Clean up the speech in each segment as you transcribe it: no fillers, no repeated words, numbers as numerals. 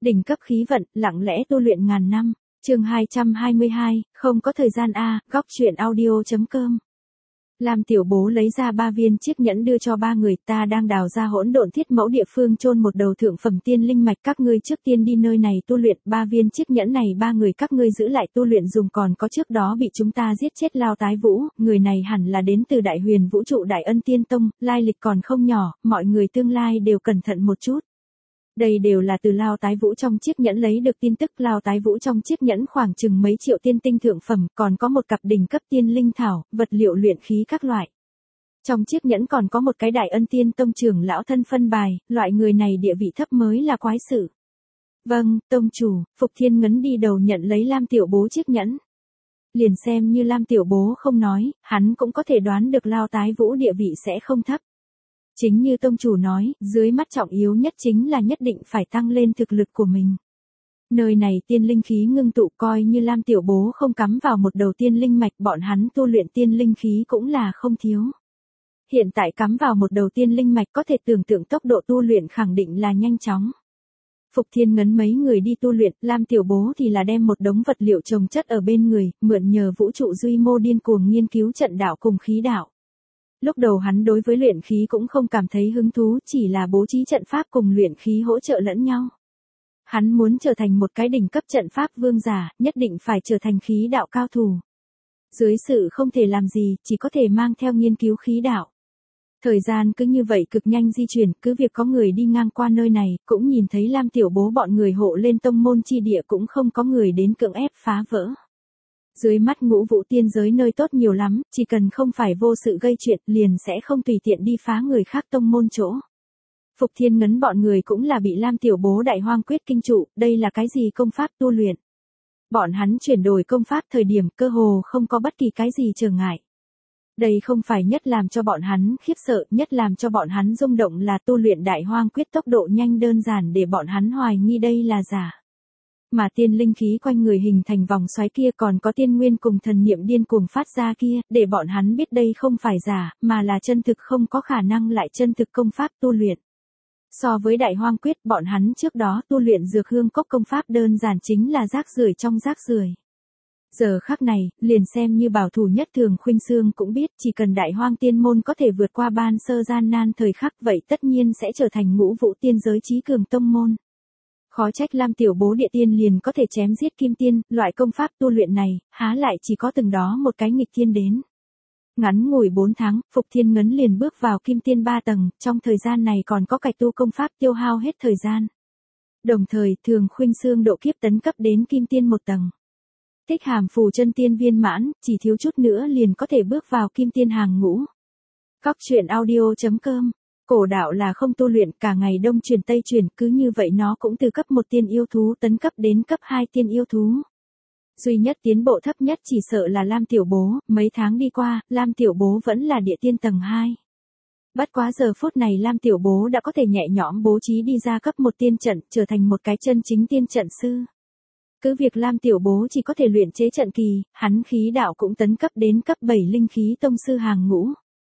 Đỉnh cấp khí vận, lặng lẽ tu luyện ngàn năm. Chương 222, không có thời gian a, góc truyện audio.com. Lam Tiểu Bố lấy ra 3 viên chiếc nhẫn đưa cho 3 người, ta đang đào ra hỗn độn thiết mẫu địa phương chôn một đầu thượng phẩm tiên linh mạch, các ngươi trước tiên đi nơi này tu luyện, 3 viên chiếc nhẫn này 3 người các ngươi giữ lại tu luyện dùng, còn có trước đó bị chúng ta giết chết Lao Tái Vũ, người này hẳn là đến từ Đại Huyền Vũ trụ Đại Ân Tiên Tông, lai lịch còn không nhỏ, mọi người tương lai đều cẩn thận một chút. Đây đều là từ Lao Tái Vũ trong chiếc nhẫn lấy được tin tức. Lao Tái Vũ trong chiếc nhẫn khoảng chừng mấy triệu tiên tinh thượng phẩm, còn có một cặp đỉnh cấp tiên linh thảo, vật liệu luyện khí các loại. Trong chiếc nhẫn còn có một cái Đại Ân Tiên Tông trưởng lão thân phân bài, loại người này địa vị thấp mới là quái sự. Vâng, tông chủ. Phục Thiên Ngấn đi đầu nhận lấy Lam Tiểu Bố chiếc nhẫn. Liền xem như Lam Tiểu Bố không nói, hắn cũng có thể đoán được Lao Tái Vũ địa vị sẽ không thấp. Chính như tông chủ nói, dưới mắt trọng yếu nhất chính là nhất định phải tăng lên thực lực của mình. Nơi này tiên linh khí ngưng tụ, coi như Lam Tiểu Bố không cắm vào một đầu tiên linh mạch, bọn hắn tu luyện tiên linh khí cũng là không thiếu. Hiện tại cắm vào một đầu tiên linh mạch, có thể tưởng tượng tốc độ tu luyện khẳng định là nhanh chóng. Phục Thiên Ngấn mấy người đi tu luyện, Lam Tiểu Bố thì là đem một đống vật liệu trồng chất ở bên người, mượn nhờ vũ trụ duy mô điên cuồng nghiên cứu trận đạo cùng khí đạo. Lúc đầu hắn đối với luyện khí cũng không cảm thấy hứng thú, chỉ là bố trí trận pháp cùng luyện khí hỗ trợ lẫn nhau. Hắn muốn trở thành một cái đỉnh cấp trận pháp vương giả, nhất định phải trở thành khí đạo cao thủ. Dưới sự không thể làm gì, chỉ có thể mang theo nghiên cứu khí đạo. Thời gian cứ như vậy cực nhanh di chuyển, cứ việc có người đi ngang qua nơi này, cũng nhìn thấy Lam Tiểu Bố bọn người hộ lên tông môn chi địa, cũng không có người đến cưỡng ép phá vỡ. Dưới mắt Ngũ Vũ tiên giới nơi tốt nhiều lắm, chỉ cần không phải vô sự gây chuyện, liền sẽ không tùy tiện đi phá người khác tông môn chỗ. Phục Thiên Ngấn bọn người cũng là bị Lam Tiểu Bố Đại Hoang Quyết kinh trụ, đây là cái gì công pháp tu luyện. Bọn hắn chuyển đổi công pháp thời điểm cơ hồ không có bất kỳ cái gì trở ngại. Đây không phải nhất làm cho bọn hắn khiếp sợ, nhất làm cho bọn hắn rung động là tu luyện Đại Hoang Quyết tốc độ nhanh đơn giản để bọn hắn hoài nghi đây là giả. Mà tiên linh khí quanh người hình thành vòng xoáy kia, còn có tiên nguyên cùng thần niệm điên cuồng phát ra kia, để bọn hắn biết đây không phải giả, mà là chân thực, không có khả năng lại chân thực công pháp tu luyện. So với Đại Hoang Quyết, bọn hắn trước đó tu luyện Dược Hương Cốc công pháp đơn giản chính là rác rưởi trong rác rưởi. Giờ khắc này, liền xem như bảo thủ nhất Thường Khuynh Sương cũng biết, chỉ cần Đại Hoang Tiên môn có thể vượt qua ban sơ gian nan thời khắc, vậy tất nhiên sẽ trở thành Ngũ Vũ tiên giới chí cường tông môn. Khó trách Lam Tiểu Bố địa tiên liền có thể chém giết kim tiên, loại công pháp tu luyện này, há lại chỉ có từng đó một cái nghịch thiên đến. Ngắn ngủi 4 tháng, Phục Thiên Ngấn liền bước vào kim tiên 3 tầng, trong thời gian này còn có cải tu công pháp tiêu hao hết thời gian. Đồng thời, Thường Khuynh Sương độ kiếp tấn cấp đến kim tiên 1 tầng. Tích Hàm Phù chân tiên viên mãn, chỉ thiếu chút nữa liền có thể bước vào kim tiên hàng ngũ. Góc truyện audio.com. Cổ đạo là không tu luyện, cả ngày đông truyền tây truyền, cứ như vậy nó cũng từ cấp 1 tiên yêu thú tấn cấp đến cấp 2 tiên yêu thú. Duy nhất tiến bộ thấp nhất chỉ sợ là Lam Tiểu Bố, mấy tháng đi qua, Lam Tiểu Bố vẫn là địa tiên tầng 2. Bất quá giờ phút này Lam Tiểu Bố đã có thể nhẹ nhõm bố trí đi ra cấp 1 tiên trận, trở thành một cái chân chính tiên trận sư. Cứ việc Lam Tiểu Bố chỉ có thể luyện chế trận kỳ, hắn khí đạo cũng tấn cấp đến cấp 7 linh khí tông sư hàng ngũ.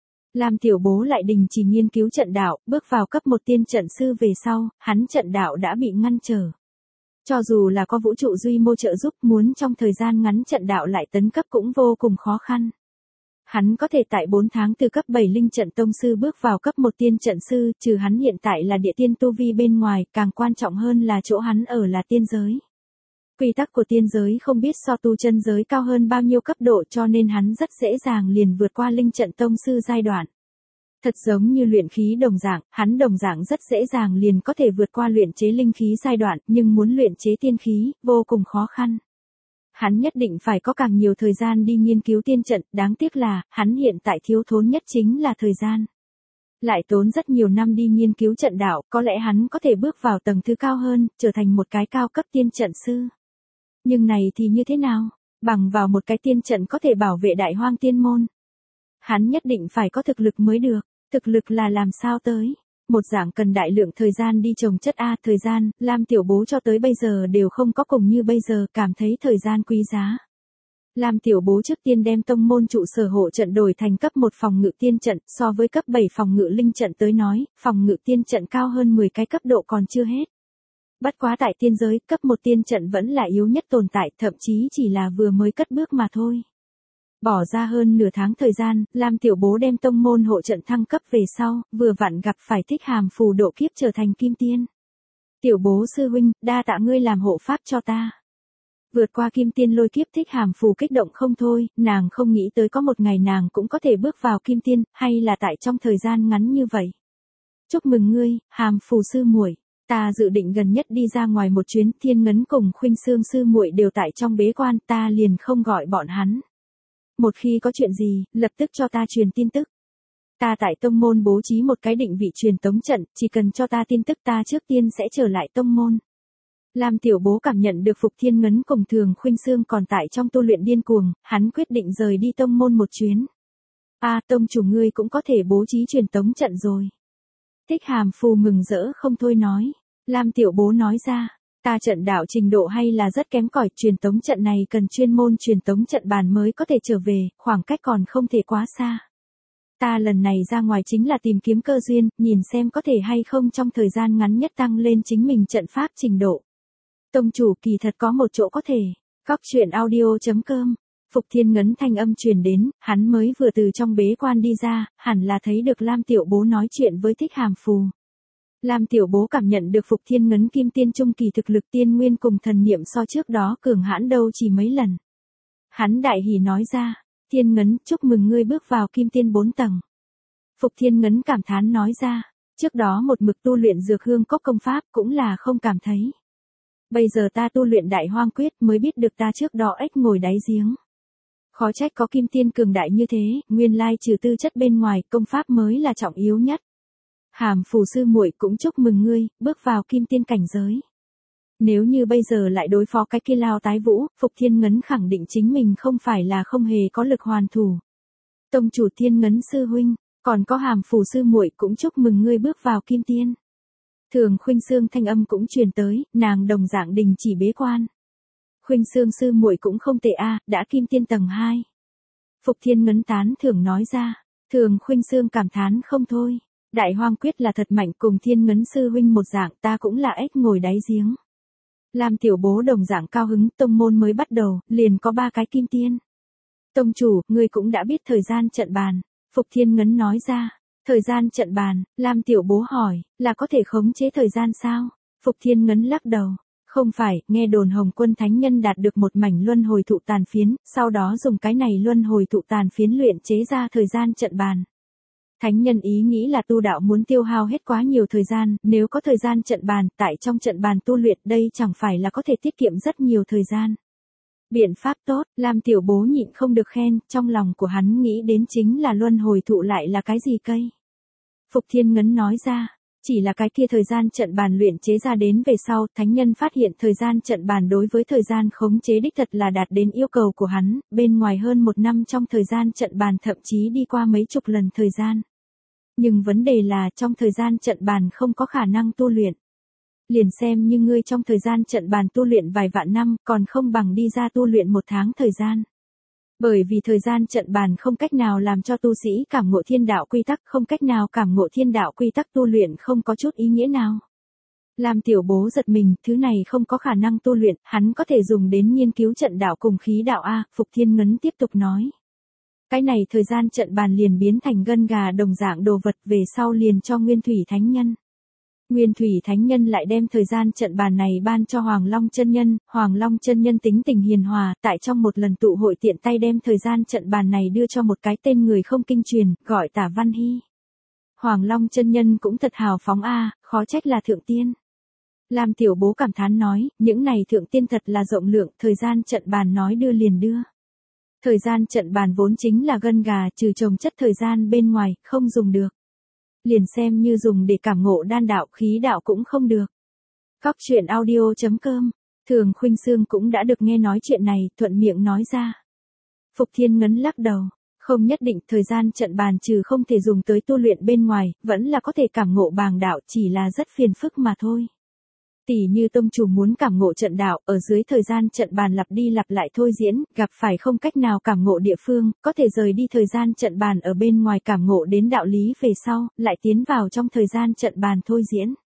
Lam Tiểu Bố lại đình chỉ nghiên cứu trận đạo, bước vào cấp 1 tiên trận sư về sau, hắn trận đạo đã bị ngăn trở. Cho dù là có vũ trụ duy mô trợ giúp, muốn trong thời gian ngắn trận đạo lại tấn cấp cũng vô cùng khó khăn. Hắn có thể tại 4 tháng từ cấp 7 linh trận tông sư bước vào cấp 1 tiên trận sư, trừ hắn hiện tại là địa tiên tu vi bên ngoài, càng quan trọng hơn là chỗ hắn ở là tiên giới. Quy tắc của tiên giới không biết so tu chân giới cao hơn bao nhiêu cấp độ, cho nên hắn rất dễ dàng liền vượt qua linh trận tông sư giai đoạn. Thật giống như luyện khí đồng dạng, hắn đồng dạng rất dễ dàng liền có thể vượt qua luyện chế linh khí giai đoạn, nhưng muốn luyện chế tiên khí, vô cùng khó khăn. Hắn nhất định phải có càng nhiều thời gian đi nghiên cứu tiên trận, đáng tiếc là, hắn hiện tại thiếu thốn nhất chính là thời gian. Lại tốn rất nhiều năm đi nghiên cứu trận đạo, có lẽ hắn có thể bước vào tầng thứ cao hơn, trở thành một cái cao cấp tiên trận sư. Nhưng này thì như thế nào? Bằng vào một cái tiên trận có thể bảo vệ Đại Hoang Tiên môn. Hắn nhất định phải có thực lực mới được. Thực lực là làm sao tới? Một dạng cần đại lượng thời gian đi trồng chất a, thời gian, Lam Tiểu Bố cho tới bây giờ đều không có cùng như bây giờ, cảm thấy thời gian quý giá. Lam Tiểu Bố trước tiên đem tông môn trụ sở hộ trận đổi thành cấp 1 phòng ngự tiên trận, so với cấp 7 phòng ngự linh trận tới nói, phòng ngự tiên trận cao hơn 10 cái cấp độ còn chưa hết. Bất quá tại tiên giới, cấp 1 tiên trận vẫn là yếu nhất tồn tại, thậm chí chỉ là vừa mới cất bước mà thôi. Bỏ ra hơn nửa tháng thời gian, Lam Tiểu Bố đem tông môn hộ trận thăng cấp về sau, vừa vặn gặp phải Thích Hàm Phù độ kiếp trở thành kim tiên. Tiểu Bố sư huynh, đa tạ ngươi làm hộ pháp cho ta. Vượt qua kim tiên lôi kiếp, Thích Hàm Phù kích động không thôi, nàng không nghĩ tới có một ngày nàng cũng có thể bước vào kim tiên, hay là tại trong thời gian ngắn như vậy. Chúc mừng ngươi, Hàm Phù sư muội. Ta dự định gần nhất đi ra ngoài một chuyến, Thiên Ngấn cùng Khuynh Sương sư muội đều tại trong bế quan, ta liền không gọi bọn hắn. Một khi có chuyện gì, lập tức cho ta truyền tin tức. Ta tại tông môn bố trí một cái định vị truyền tống trận, chỉ cần cho ta tin tức ta trước tiên sẽ trở lại tông môn. Lam Tiểu Bố cảm nhận được Phục Thiên Ngấn cùng Thường Khuynh Sương còn tại trong tu luyện điên cuồng, hắn quyết định rời đi tông môn một chuyến. Tông chủ ngươi cũng có thể bố trí truyền tống trận rồi. Thích Hàm Phù mừng rỡ không thôi nói. Lam Tiểu Bố nói ra, ta trận đạo trình độ hay là rất kém cỏi, truyền tống trận này cần chuyên môn truyền tống trận bàn mới có thể trở về, khoảng cách còn không thể quá xa. Ta lần này ra ngoài chính là tìm kiếm cơ duyên, nhìn xem có thể hay không trong thời gian ngắn nhất tăng lên chính mình trận pháp trình độ. Tông chủ kỳ thật có một chỗ có thể. Góc truyện audio.com. Phục Thiên Ngấn thanh âm truyền đến, hắn mới vừa từ trong bế quan đi ra, hẳn là thấy được Lam Tiểu Bố nói chuyện với Thích Hàm Phù. Lam Tiểu Bố cảm nhận được Phục Thiên Ngấn kim tiên trung kỳ thực lực tiên nguyên cùng thần niệm so trước đó cường hãn đâu chỉ mấy lần. Hắn đại hỉ nói ra, Thiên Ngấn chúc mừng ngươi bước vào kim tiên 4 tầng. Phục Thiên Ngấn cảm thán nói ra, trước đó một mực tu luyện dược hương cốc công pháp cũng là không cảm thấy. Bây giờ ta tu luyện đại hoang quyết mới biết được ta trước đó ếch ngồi đáy giếng. Khó trách có kim tiên cường đại như thế, nguyên lai trừ tư chất bên ngoài, công pháp mới là trọng yếu nhất. Hàm Phù sư muội cũng chúc mừng ngươi, bước vào kim tiên cảnh giới. Nếu như bây giờ lại đối phó cái kia Lao Tái Vũ, Phục Thiên Ngấn khẳng định chính mình không phải là không hề có lực hoàn thủ. Tông chủ Thiên Ngấn sư huynh, còn có Hàm Phù sư muội cũng chúc mừng ngươi bước vào kim tiên. Thường Khuynh Sương thanh âm cũng truyền tới, nàng đồng dạng đình chỉ bế quan. Khuynh Sương sư muội cũng không tệ đã kim tiên tầng 2. Phục Thiên Ngấn tán thưởng nói ra, Thường Khuynh Sương cảm thán không thôi. Đại hoang quyết là thật mạnh, cùng Thiên Ngấn sư huynh một dạng, ta cũng là ếch ngồi đáy giếng. Lam Tiểu Bố đồng dạng cao hứng, tông môn mới bắt đầu, liền có 3 cái kim tiên. Tông chủ, ngươi cũng đã biết thời gian trận bàn. Phục Thiên Ngấn nói ra, thời gian trận bàn, Lam Tiểu Bố hỏi, là có thể khống chế thời gian sao? Phục Thiên Ngấn lắc đầu, không phải, nghe đồn Hồng Quân Thánh Nhân đạt được một mảnh luân hồi thụ tàn phiến, sau đó dùng cái này luân hồi thụ tàn phiến luyện chế ra thời gian trận bàn. Thánh nhân ý nghĩ là tu đạo muốn tiêu hao hết quá nhiều thời gian, nếu có thời gian trận bàn, tại trong trận bàn tu luyện đây chẳng phải là có thể tiết kiệm rất nhiều thời gian. Biện pháp tốt, Lam Tiểu Bố nhịn không được khen, trong lòng của hắn nghĩ đến chính là luân hồi thụ lại là cái gì cây. Phục Thiên Ngấn nói ra, chỉ là cái kia thời gian trận bàn luyện chế ra đến về sau, thánh nhân phát hiện thời gian trận bàn đối với thời gian khống chế đích thật là đạt đến yêu cầu của hắn, bên ngoài hơn 1 năm trong thời gian trận bàn thậm chí đi qua mấy chục lần thời gian. Nhưng vấn đề là trong thời gian trận bàn không có khả năng tu luyện. Liền xem như ngươi trong thời gian trận bàn tu luyện vài vạn năm, còn không bằng đi ra tu luyện 1 tháng thời gian. Bởi vì thời gian trận bàn không cách nào làm cho tu sĩ cảm ngộ thiên đạo quy tắc, không cách nào cảm ngộ thiên đạo quy tắc tu luyện không có chút ý nghĩa nào. Lam Tiểu Bố giật mình, thứ này không có khả năng tu luyện, hắn có thể dùng đến nghiên cứu trận đạo cùng khí đạo Phục Thiên Ngấn tiếp tục nói. Cái này thời gian trận bàn liền biến thành gân gà đồng dạng đồ vật, về sau liền cho Nguyên Thủy Thánh Nhân. Nguyên Thủy Thánh Nhân lại đem thời gian trận bàn này ban cho Hoàng Long chân nhân, Hoàng Long chân nhân tính tình hiền hòa, tại trong một lần tụ hội tiện tay đem thời gian trận bàn này đưa cho một cái tên người không kinh truyền, gọi Tả Văn Hy. Hoàng Long chân nhân cũng thật hào phóng khó trách là thượng tiên. Lam Tiểu Bố cảm thán nói, những này thượng tiên thật là rộng lượng, thời gian trận bàn nói đưa liền đưa. Thời gian trận bàn vốn chính là gân gà, trừ trồng chất thời gian bên ngoài, không dùng được. Liền xem như dùng để cảm ngộ đan đạo, khí đạo cũng không được. Góc truyện audio.com. Thường Khuynh Sương cũng đã được nghe nói chuyện này, thuận miệng nói ra. Phục Thiên Ngấn lắc đầu, không nhất định, thời gian trận bàn trừ không thể dùng tới tu luyện bên ngoài, vẫn là có thể cảm ngộ bàng đạo, chỉ là rất phiền phức mà thôi. Tỷ như tông chủ muốn cảm ngộ trận đạo, ở dưới thời gian trận bàn lặp đi lặp lại thôi diễn, gặp phải không cách nào cảm ngộ địa phương, có thể rời đi thời gian trận bàn ở bên ngoài cảm ngộ đến đạo lý về sau, lại tiến vào trong thời gian trận bàn thôi diễn.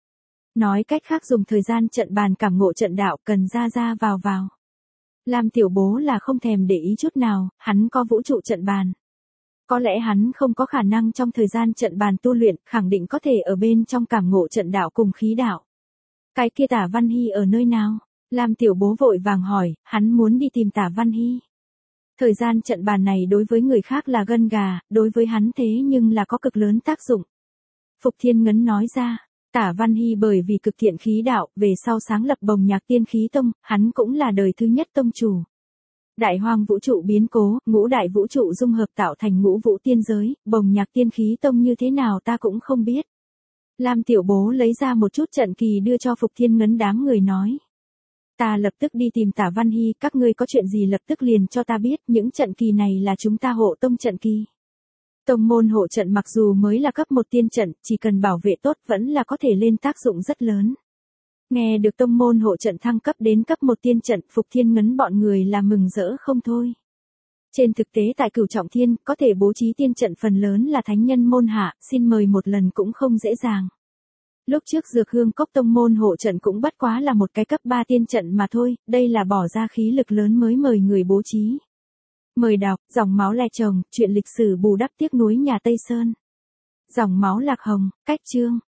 Nói cách khác dùng thời gian trận bàn cảm ngộ trận đạo cần ra ra vào vào. Lam Tiểu Bố là không thèm để ý chút nào, hắn có vũ trụ trận bàn. Có lẽ hắn không có khả năng trong thời gian trận bàn tu luyện, khẳng định có thể ở bên trong cảm ngộ trận đạo cùng khí đạo. Cái kia Tả Văn Hy ở nơi nào? Lam Tiểu Bố vội vàng hỏi, hắn muốn đi tìm Tả Văn Hy. Thời gian trận bàn này đối với người khác là gân gà, đối với hắn thế nhưng là có cực lớn tác dụng. Phục Thiên Ngấn nói ra, Tả Văn Hy bởi vì cực thiện khí đạo, về sau sáng lập Bồng Nhạc Tiên Khí Tông, hắn cũng là đời thứ nhất tông chủ. Đại hoang vũ trụ biến cố, ngũ đại vũ trụ dung hợp tạo thành ngũ vũ tiên giới, Bồng Nhạc Tiên Khí Tông như thế nào ta cũng không biết. Lam Tiểu Bố lấy ra một chút trận kỳ đưa cho Phục Thiên Ngấn đám người nói. Ta lập tức đi tìm Tả Văn Hy, các ngươi có chuyện gì lập tức liền cho ta biết, những trận kỳ này là chúng ta hộ tông trận kỳ. Tông môn hộ trận mặc dù mới là cấp 1 tiên trận, chỉ cần bảo vệ tốt vẫn là có thể lên tác dụng rất lớn. Nghe được tông môn hộ trận thăng cấp đến cấp 1 tiên trận, Phục Thiên Ngấn bọn người là mừng rỡ không thôi. Trên thực tế tại Cửu Trọng Thiên, có thể bố trí tiên trận phần lớn là thánh nhân môn hạ, xin mời một lần cũng không dễ dàng. Lúc trước Dược Hương Cốc tông môn hộ trận cũng bất quá là một cái cấp 3 tiên trận mà thôi, đây là bỏ ra khí lực lớn mới mời người bố trí. Mời đọc, Dòng máu le chồng, chuyện lịch sử bù đắp tiếc núi nhà Tây Sơn. Dòng máu lạc hồng, cách chương.